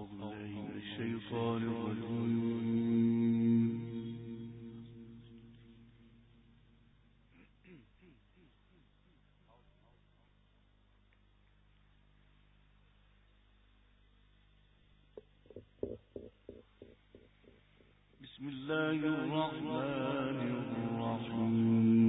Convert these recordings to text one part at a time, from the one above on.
بسم الله الرحمن الرحيم.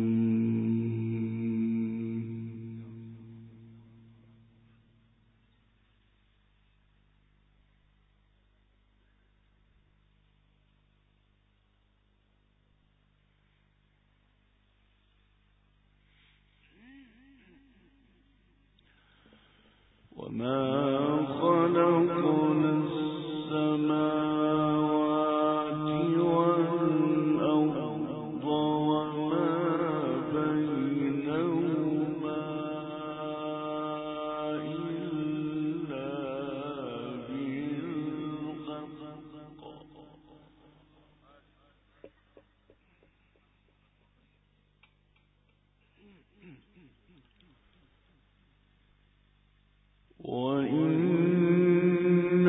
وما خلقنا السماوات والأرض وما بينهما إلا بالحق وإن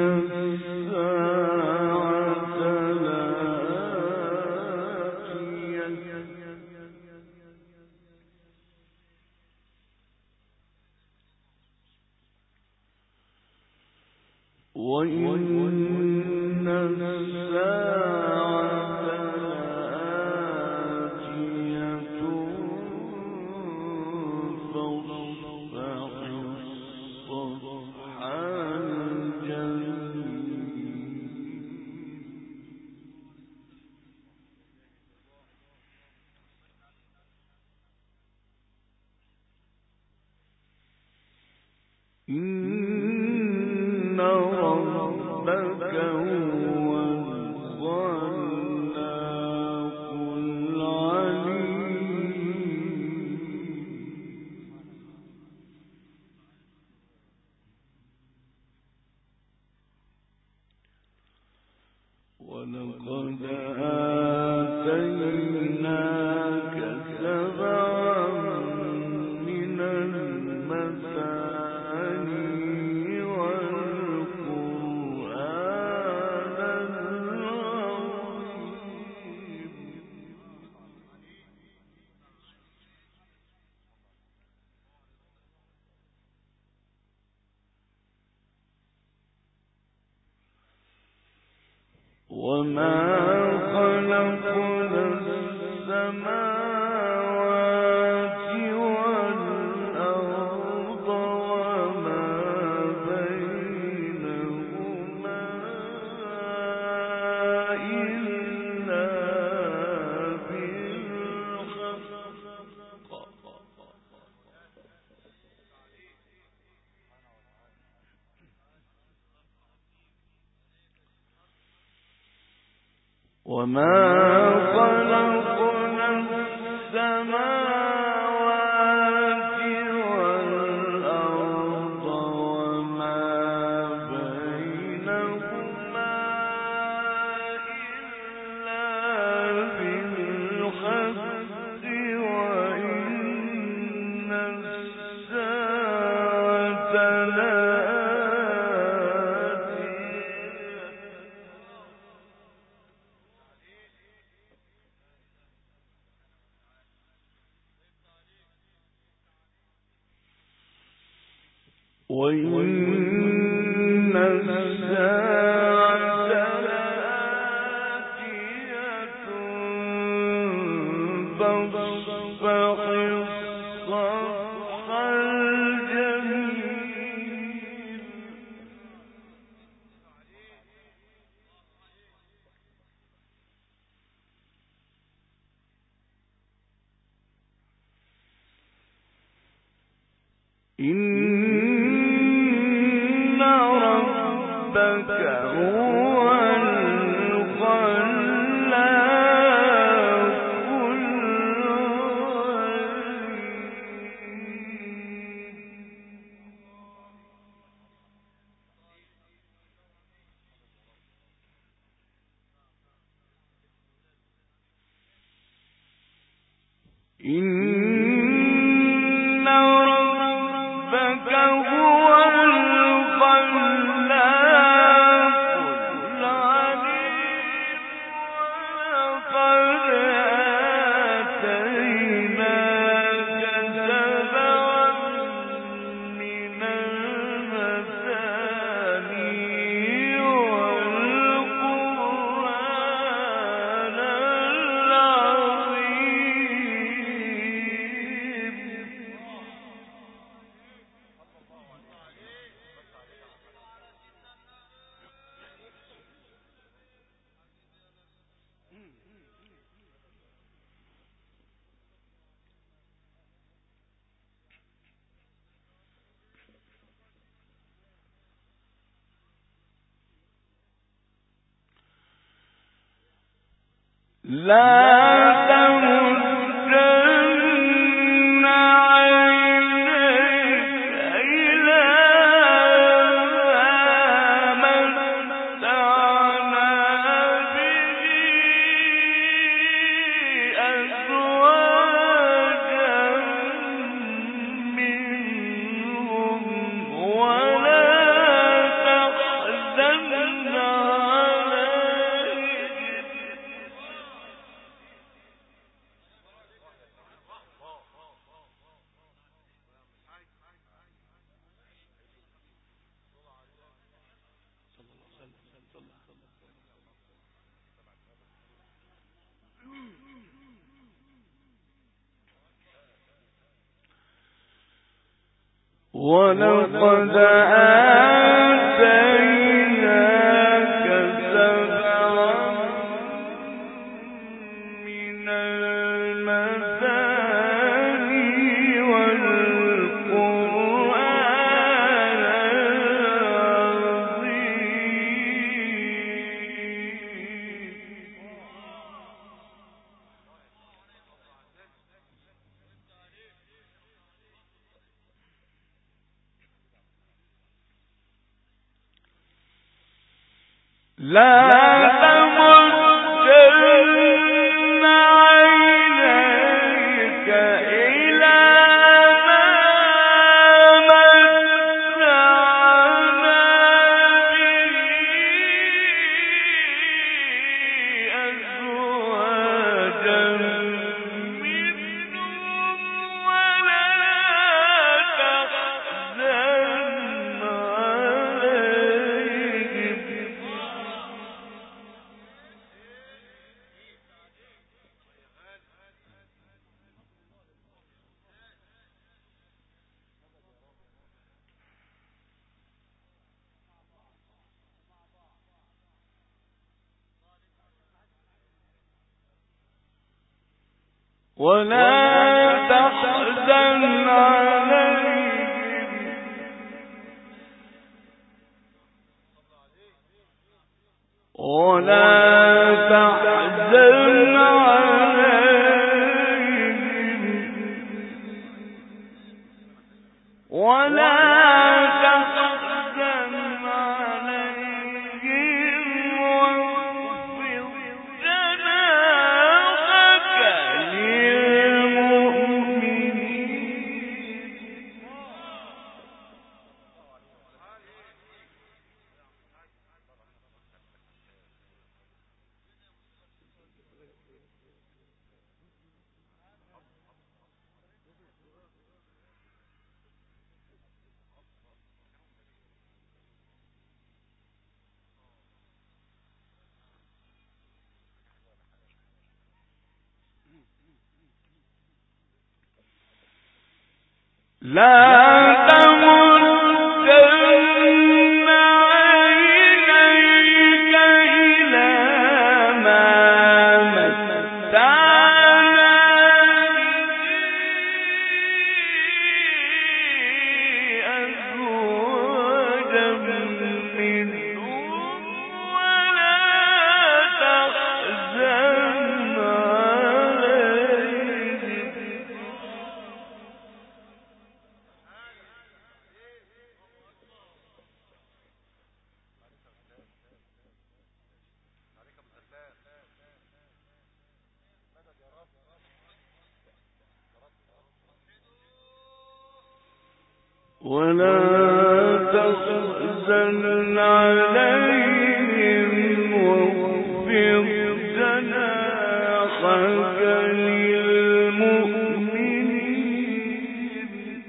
الساعة لآتية إن ربك هو الخلاق العليم. ولقد آتيناك سبعا من المثاني والقرآن العظيم. وما خلقنا السماوات والأرض وما بينهما إلا بالحق وما خلقنا السماوات والأرض وما بينهما إلا بالحق وإن الساعة لآتية وإن الساعة لآتية فاصفح الصفح الجميل. إن ربك هو الخلاق العليم. إن ربك هو الخلاق ولقد آتيناك سبعا من المثاني والقرآن العظيم لا تمدن عينيك إلى ما متعنا به أزواجا منهم ولا تحزن عليهم ولا تحزن عليهم ولا تحزن عليهم ولا تحزن عليهم واخفض جناحك للمؤمنين لا تمدن عينيك إلى ما متعنا به أزواجا منهم ولا تحزن عليهم ولا تحزن عليهم واخفض جناحك للمؤمنين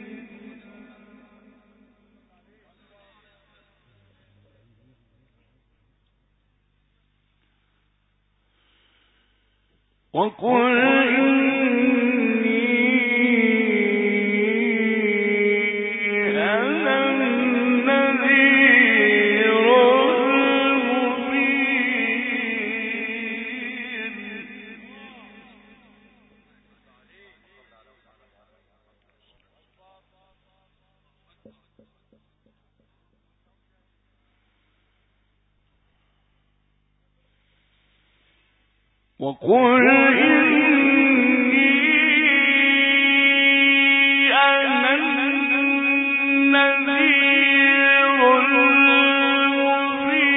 وقل إني أنا النذير المبين وقل إني أنا النذير المبين.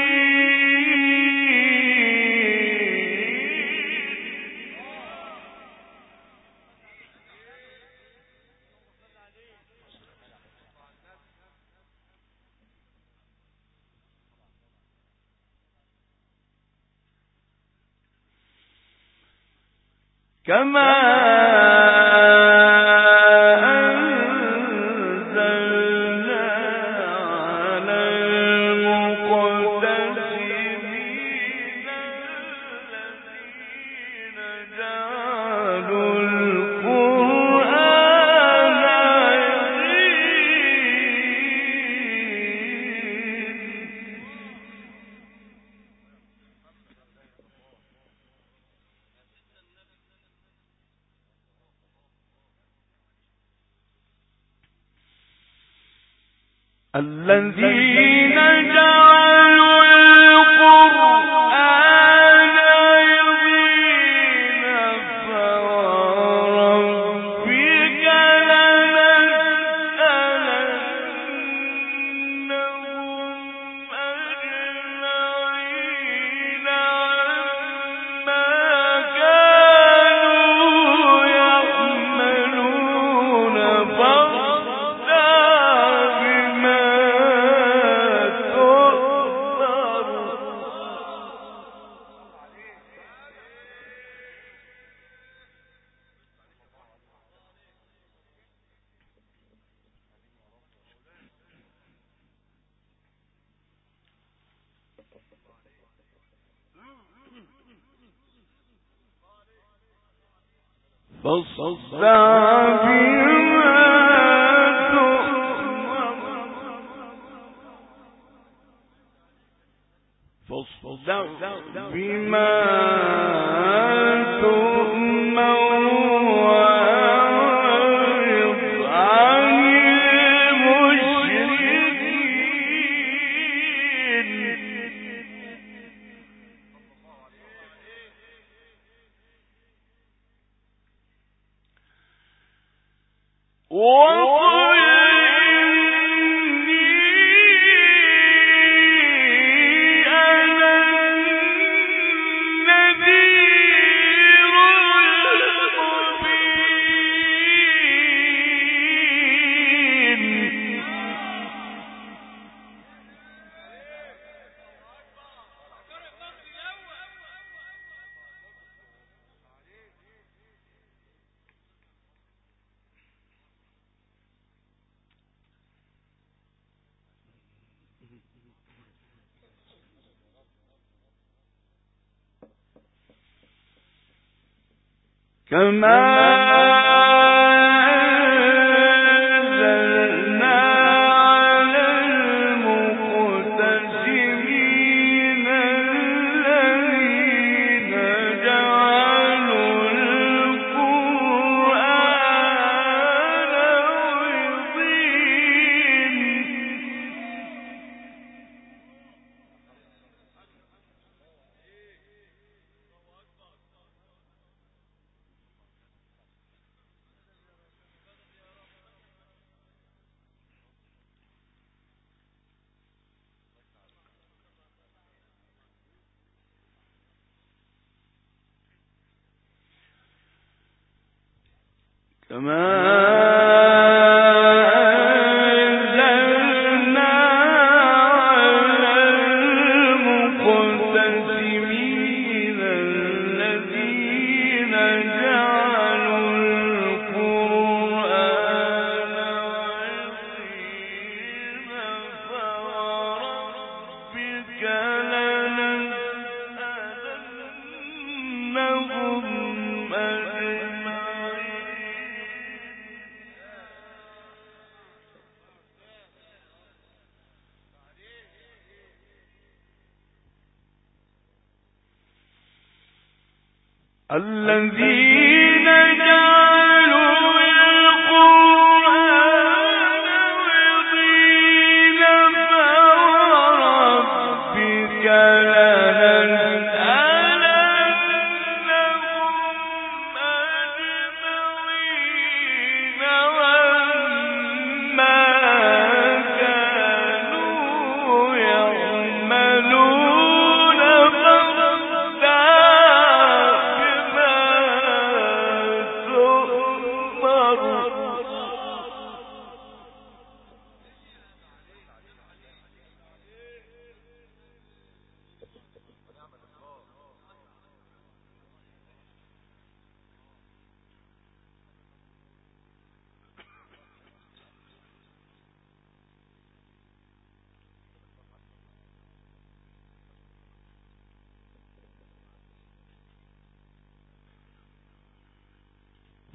كما أنزلنا على المقتسمين الذين جعلوا القرآن عظيم. الذين جعلوا القرآن عظيم فوربك لنسألنهم أجمعين عما كانوا يعملون فاصدع بما تؤمر وأعرض عن المشركين. وقل إني أنا النذير المبين. كما أنزلنا على المقتسمين الذين جعلوا القرآن الذين جعلوا القرآن عضين فوربك لنسألنهم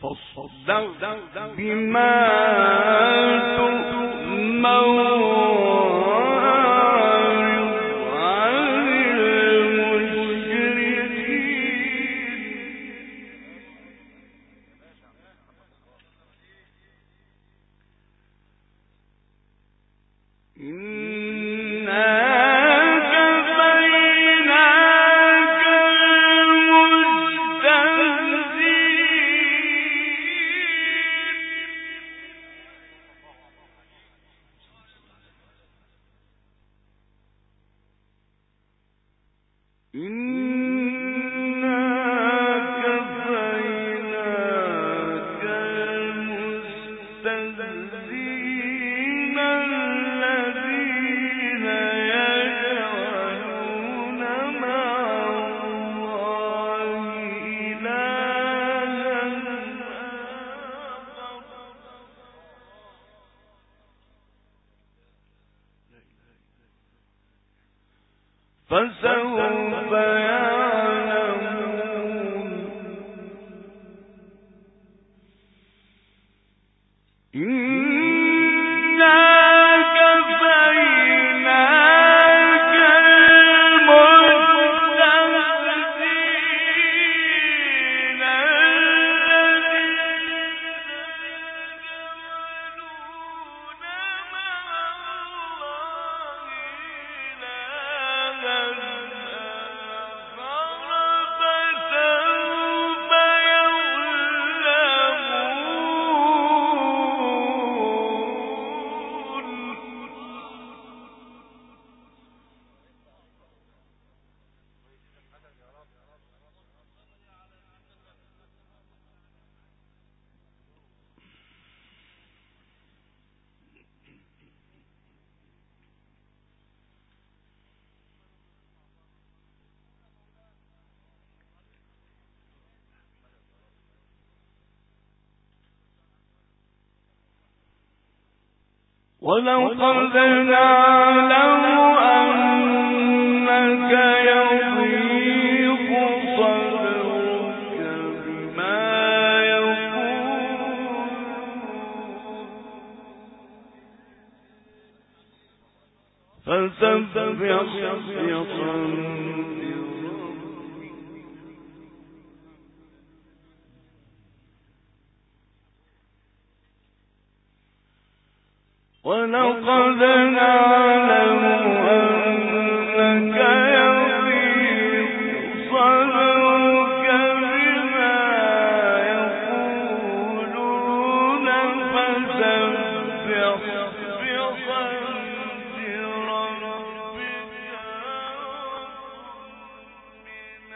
فاصدع بما تؤمر فسوف يعلمون إنا كفيناك المستهزئين ولقد نعلم أنك يضيق صدرك بما يقولون فسبح بحمد ولقد نعلم أنك يضيق صدرك بما يقولون فسبح بحمد ربك من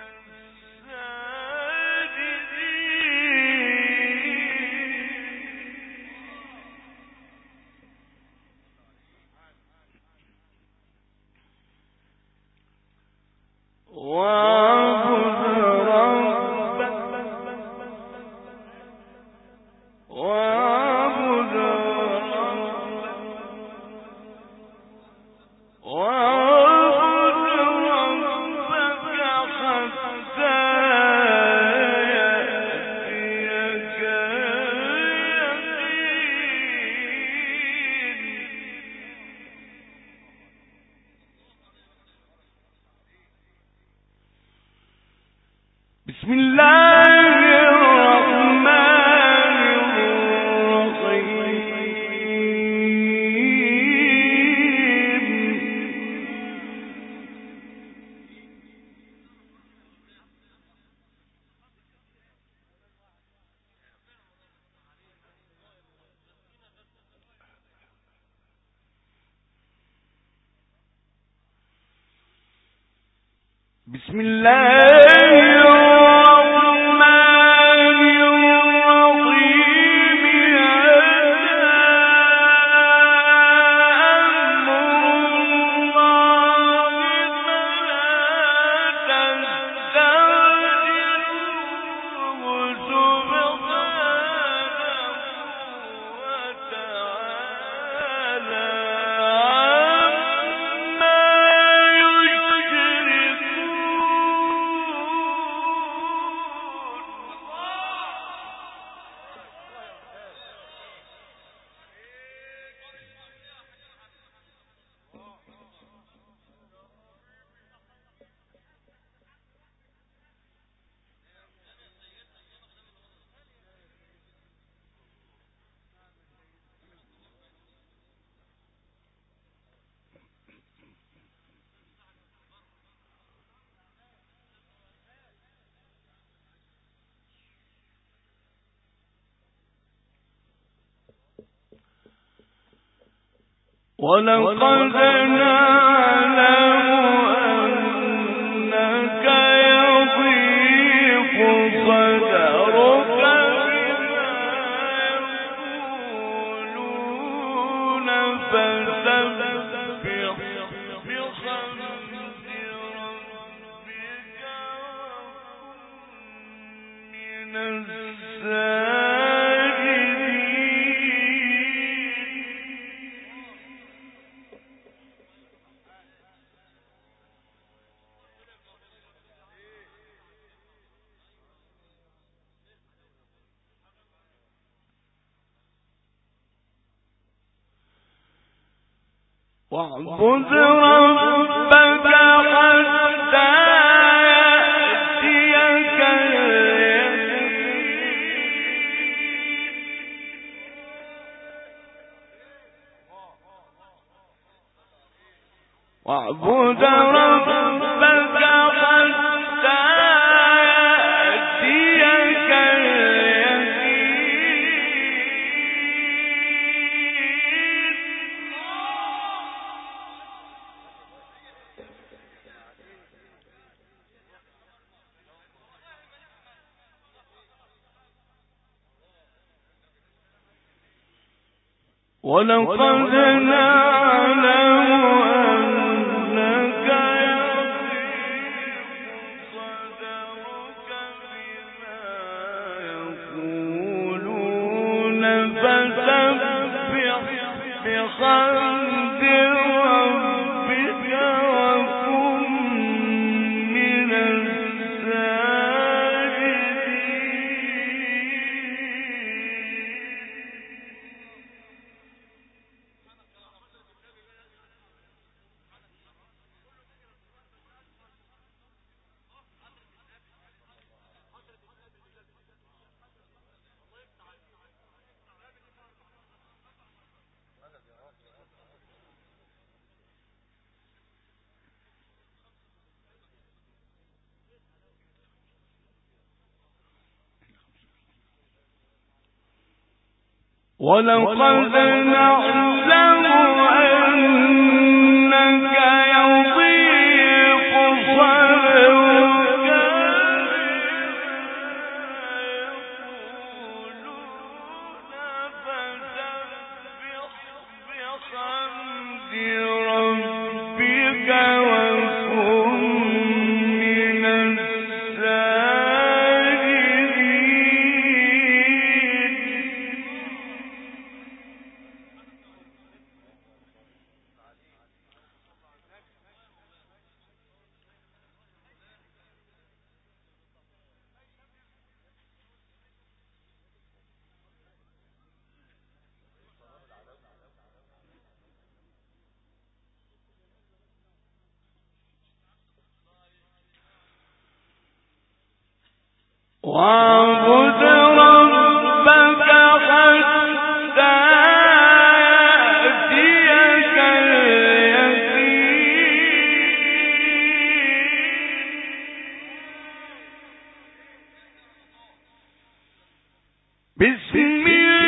بسم الله الرحمن الرحيم بسم الله يشركون ولقد نعلم أنك يضيق صدرك بما يقولون فسبح بحمد ربك وكن من واعبد ربك حتى يأتيك اليقين واعبد ربك حتى يأتيك ولقد نعلم أنك يضيق صدرك بما يقولون فسبح بحمد ربك وكن من ولقد نعلم أنك يضيق صدرك يقولون فسبح بحمد ربك وكن من واعبد ربك حتى يأتيك اليقين بسم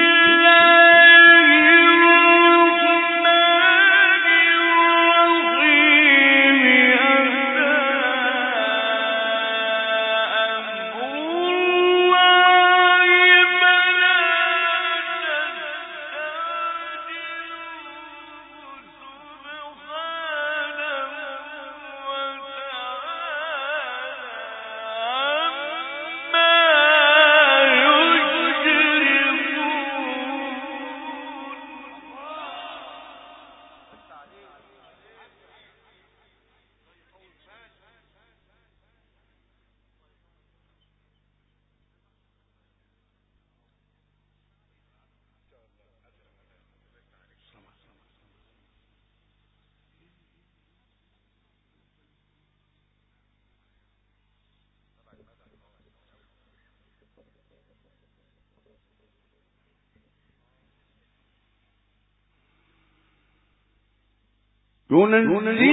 ينزل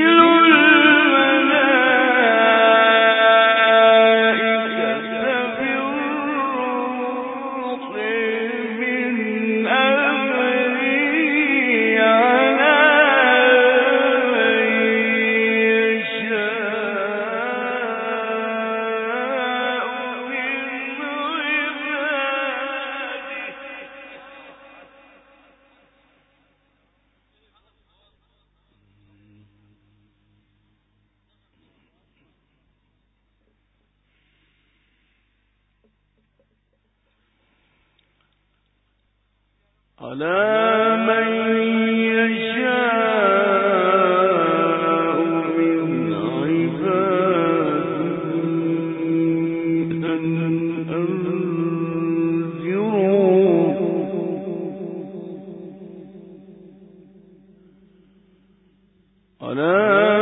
الملائكة بالروح من أمره على على من يشاء من عباده أن أنذروا على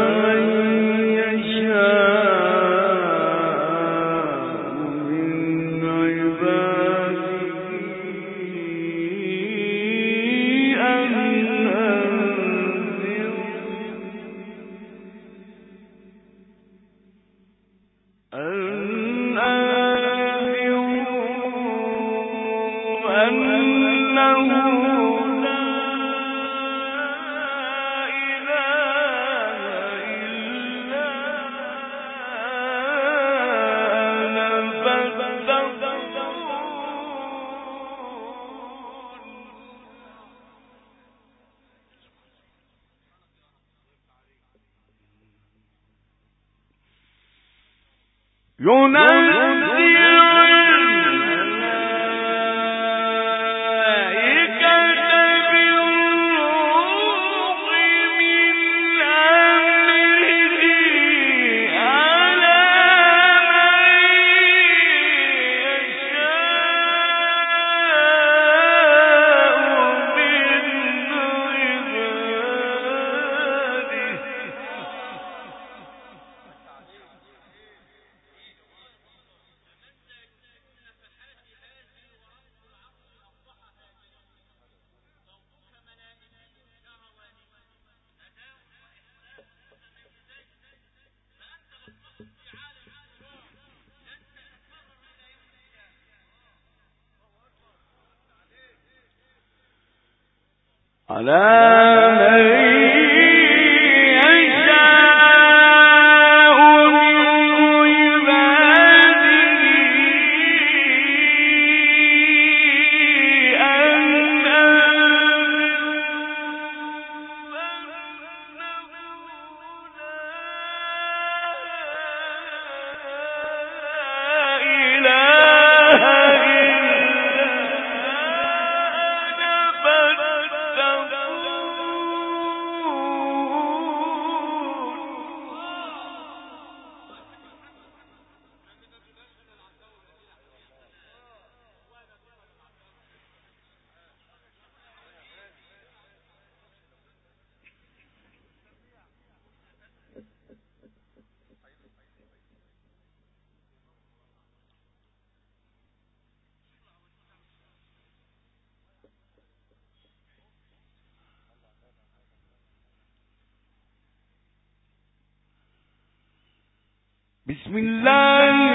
بسم الله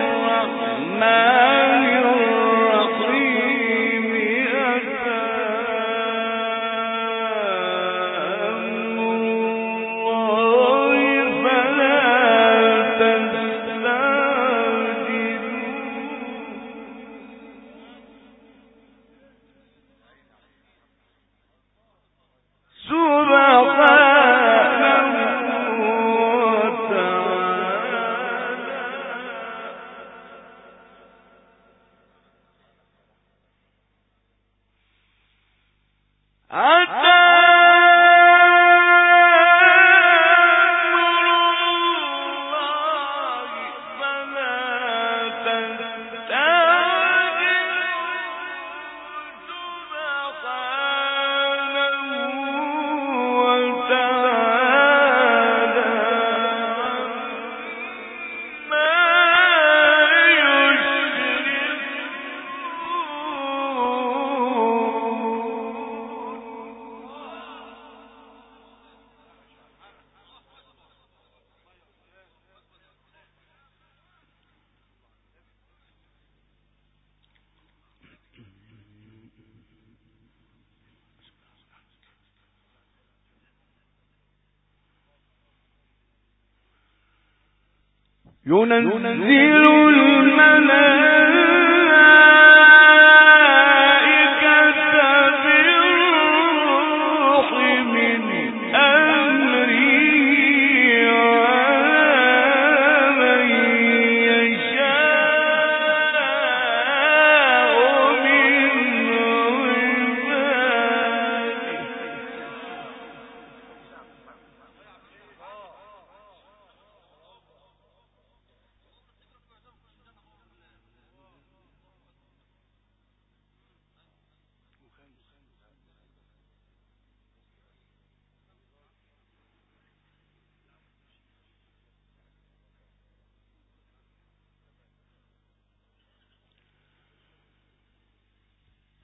الرحمن الرحيم أتى أمر الله فلا تستعجلوا ينزل الملائكة بالروح من أمره على من يشاء من عباده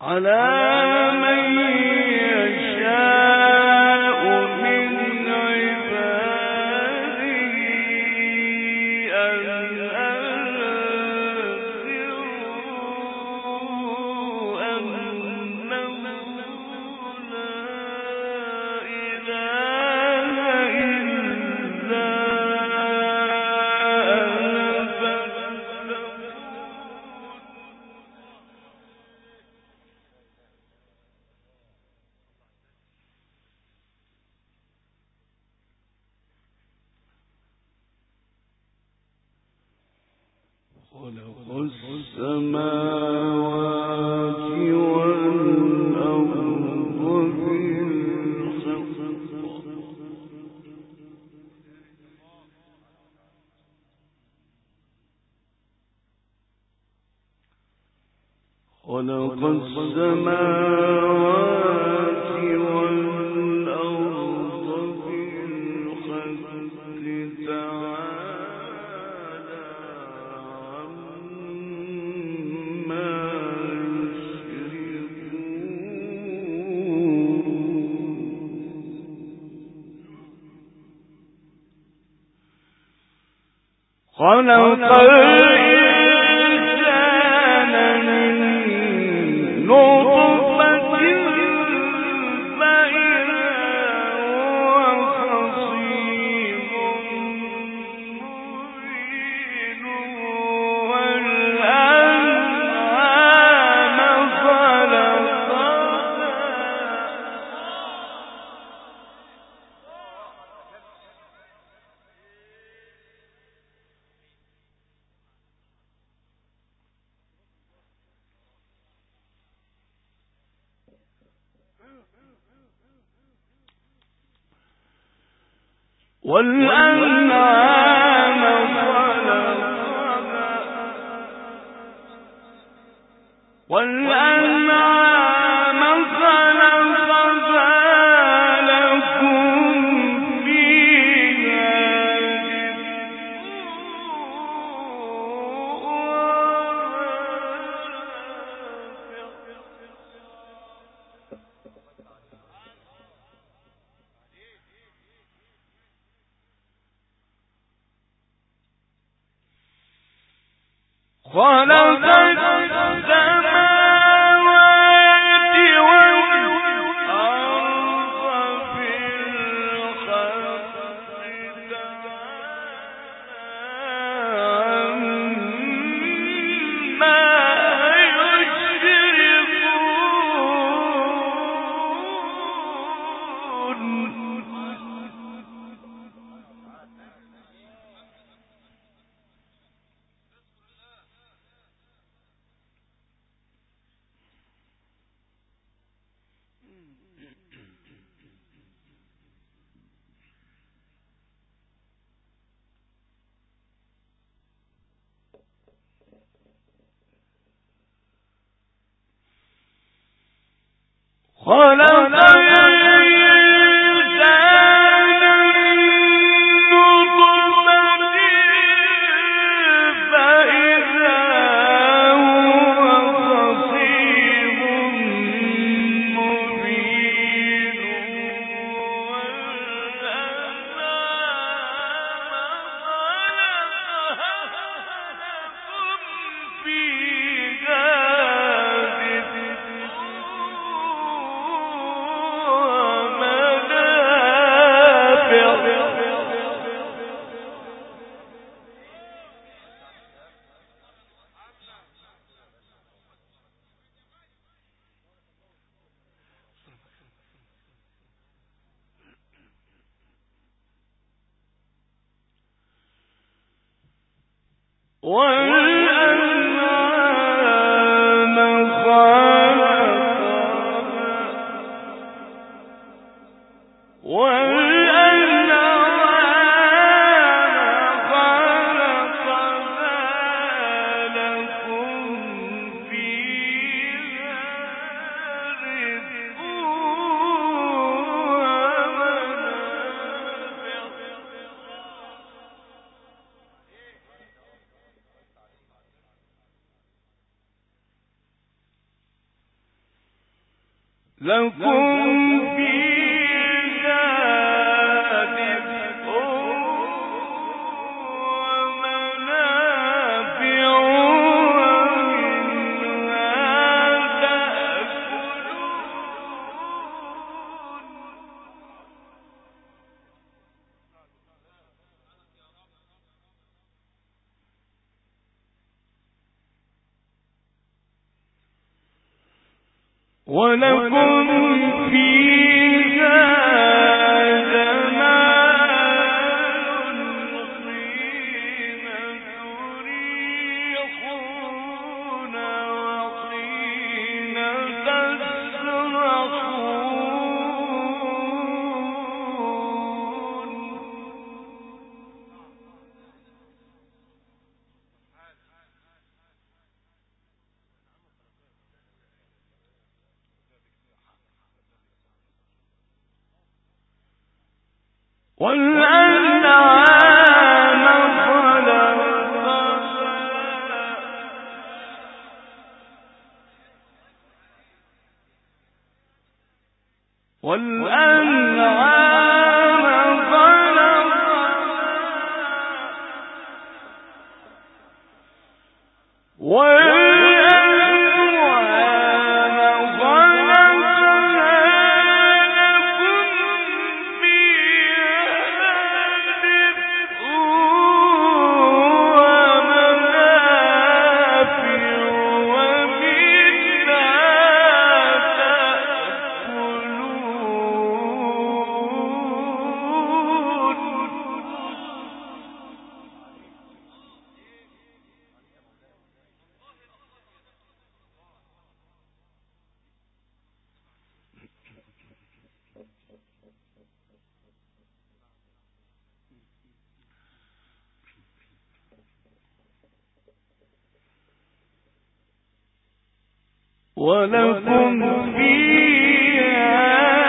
على من يشاء من عباده أن أنذروا أنه لا إله إلا أنا فاتقون. خلق السماوات والأرض بالحق خلق السماوات والأرض بالحق تعالى عما يشركون. خلق الإنسان من نطفة فإذا هو خصيم مبين والأنعام خلقها والأنعام خلقها لكم فيها خلق السماوات والأرض بالحق عما خلق الإنسان من نطفة فإذا هو خصيم مبين والأنعام خلقها لكم فيها والأنعام خلقها لكم فيها رزق ومنافع ولكم فيها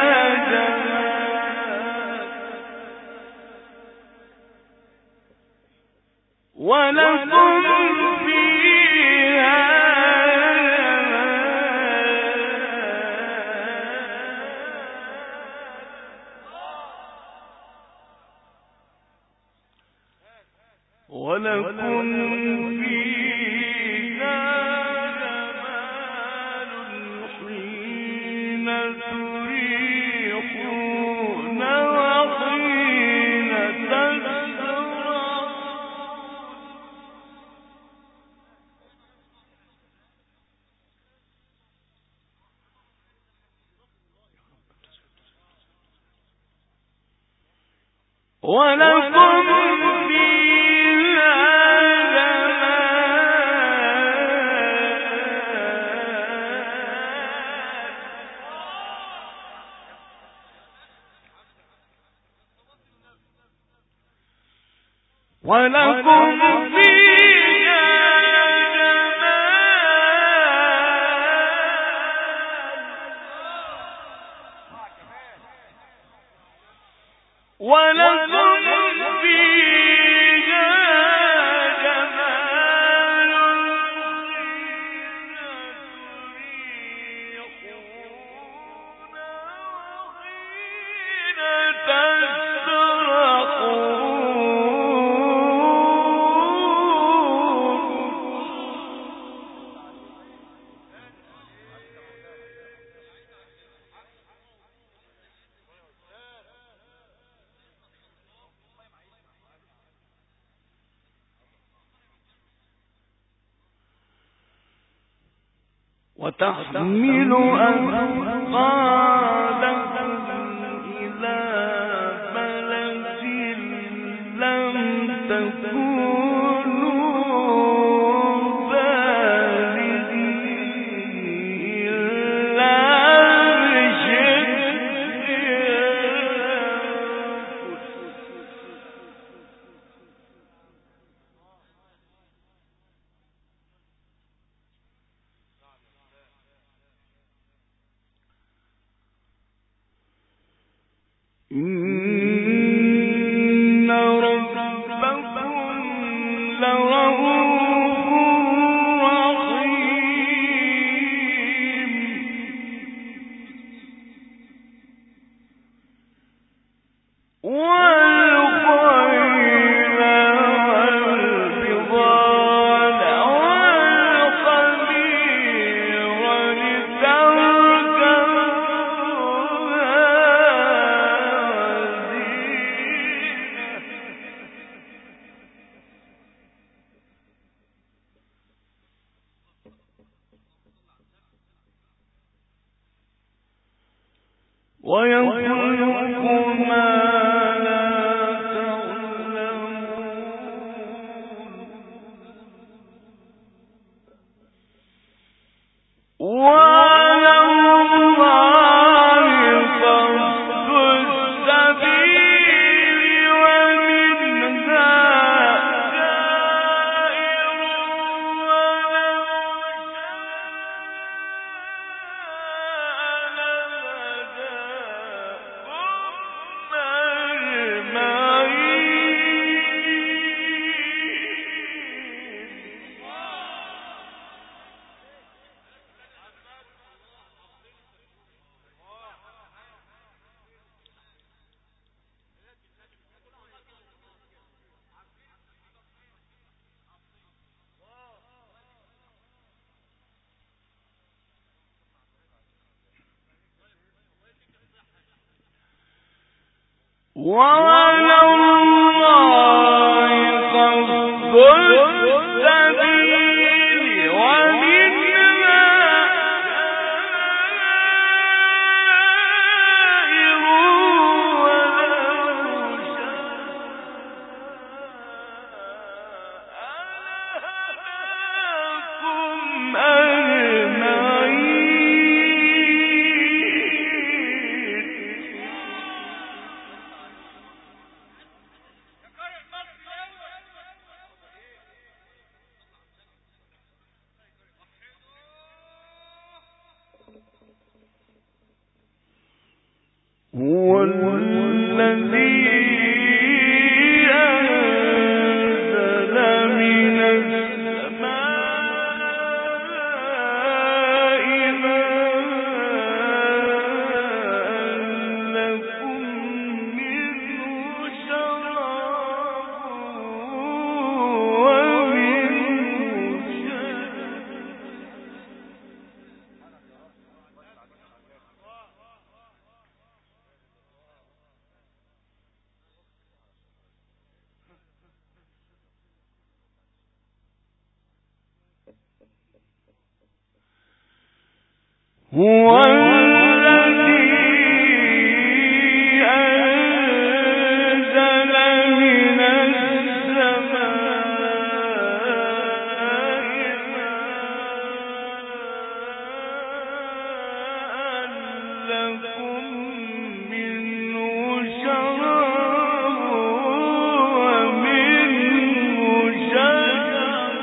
وتحمل أثقالكم إلى بلد لم تكونوا بالغيه إلا بشق إن ربكم لرؤوف رحيم ويخلق ما لا تعلمون وعلى الله قصد السبيل ومنها جائر ولو وعلى الله قصد السبيل ومنها جائر ولو شاء هو الذي أنزل من السماء ماء لكم منه شراب ومنه شجر هو الذي أنزل من السماء ماء لكم منه شراب ومنه شجر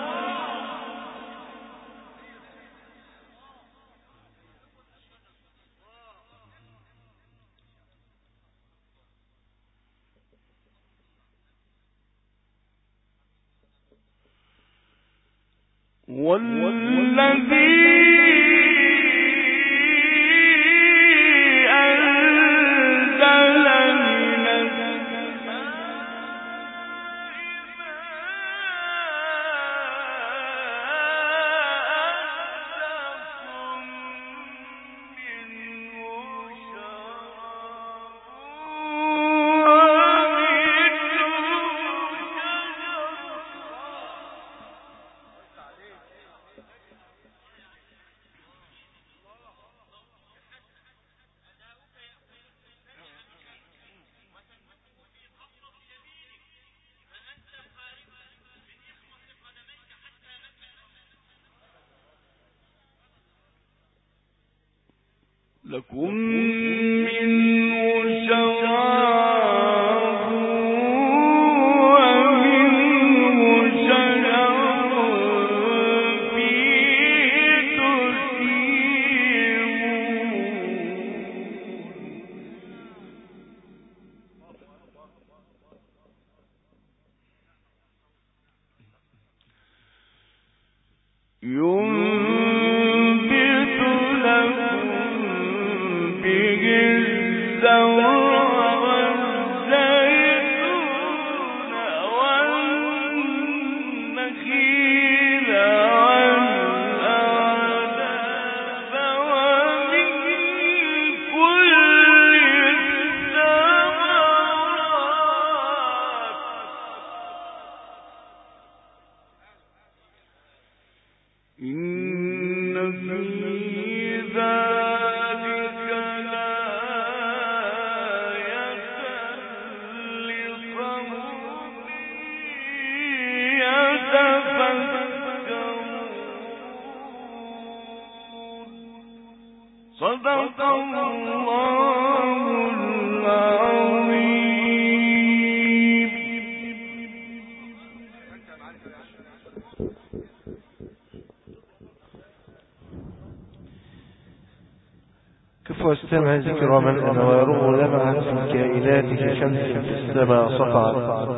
والذي أنزل من لكم منه شراب ومنه شجر فيه تسيمون ينبت لكم به صدق الله العظيم. كف واستمع ذكر من أنواره لمعت في كائنات كشمس في السماء سطعت،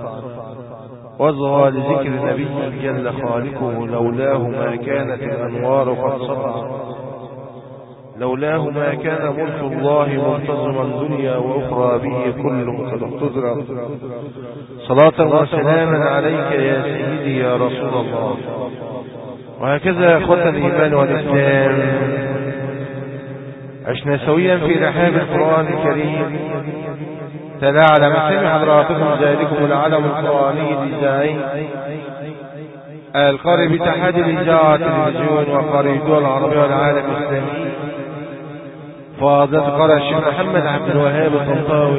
واصغى لذكر نبي جل خالقه، لولاه ما كانت الأنوار قد سطعت، لولاه ما كان ملك الله منتظما دنيا وأخرى به كل قد اقتدرت. صلاة وسلاما عليك يا سيدي يا رسول الله. وهكذا يا أخوة الإيمان والإسلام عشنا سويا في رحاب القرآن الكريم. تلا على مسامع حضراتكم ذلكم العلم القرآني الإذاعي القارئ باتحاد الإذاعة التلفزيون وقارئ الدول العربية والعالم الإسلامي، فضيلة قارئ الشيخ محمد عبد الوهاب الطنطاوي،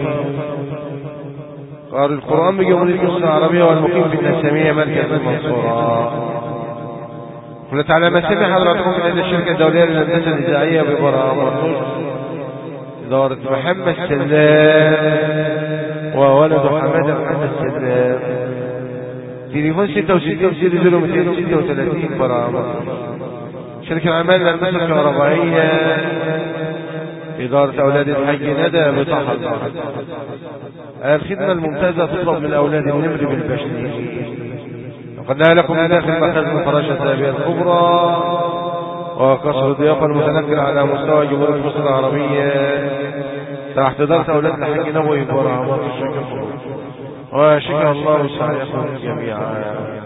قارئ القرآن بجمهورية مصر العربية والمقيم في النسامية مركز المنصورة. قلت على مسامع حضراتكم من الشركة الدولية للهندسة الإذاعية ببرامج إدارة محمد سلام وولد حمادة محمد سلام، تليفون 66 برامج. شركة العمال للهندسة الكهربائية إدارة أولاد الحاج ندى بطحل. الخدمة الممتازة تطلب من أولاد النمر بالبشري. قلنا لكم من داخل مخازن فراشة الزابية الكبرى وقصر الضيافة المتنقل على مستوى جمهورية مصر العربية تحت إدارة أولاد الحاج نبوي برامج الشكر، وشكر الله سعيكم جميعا.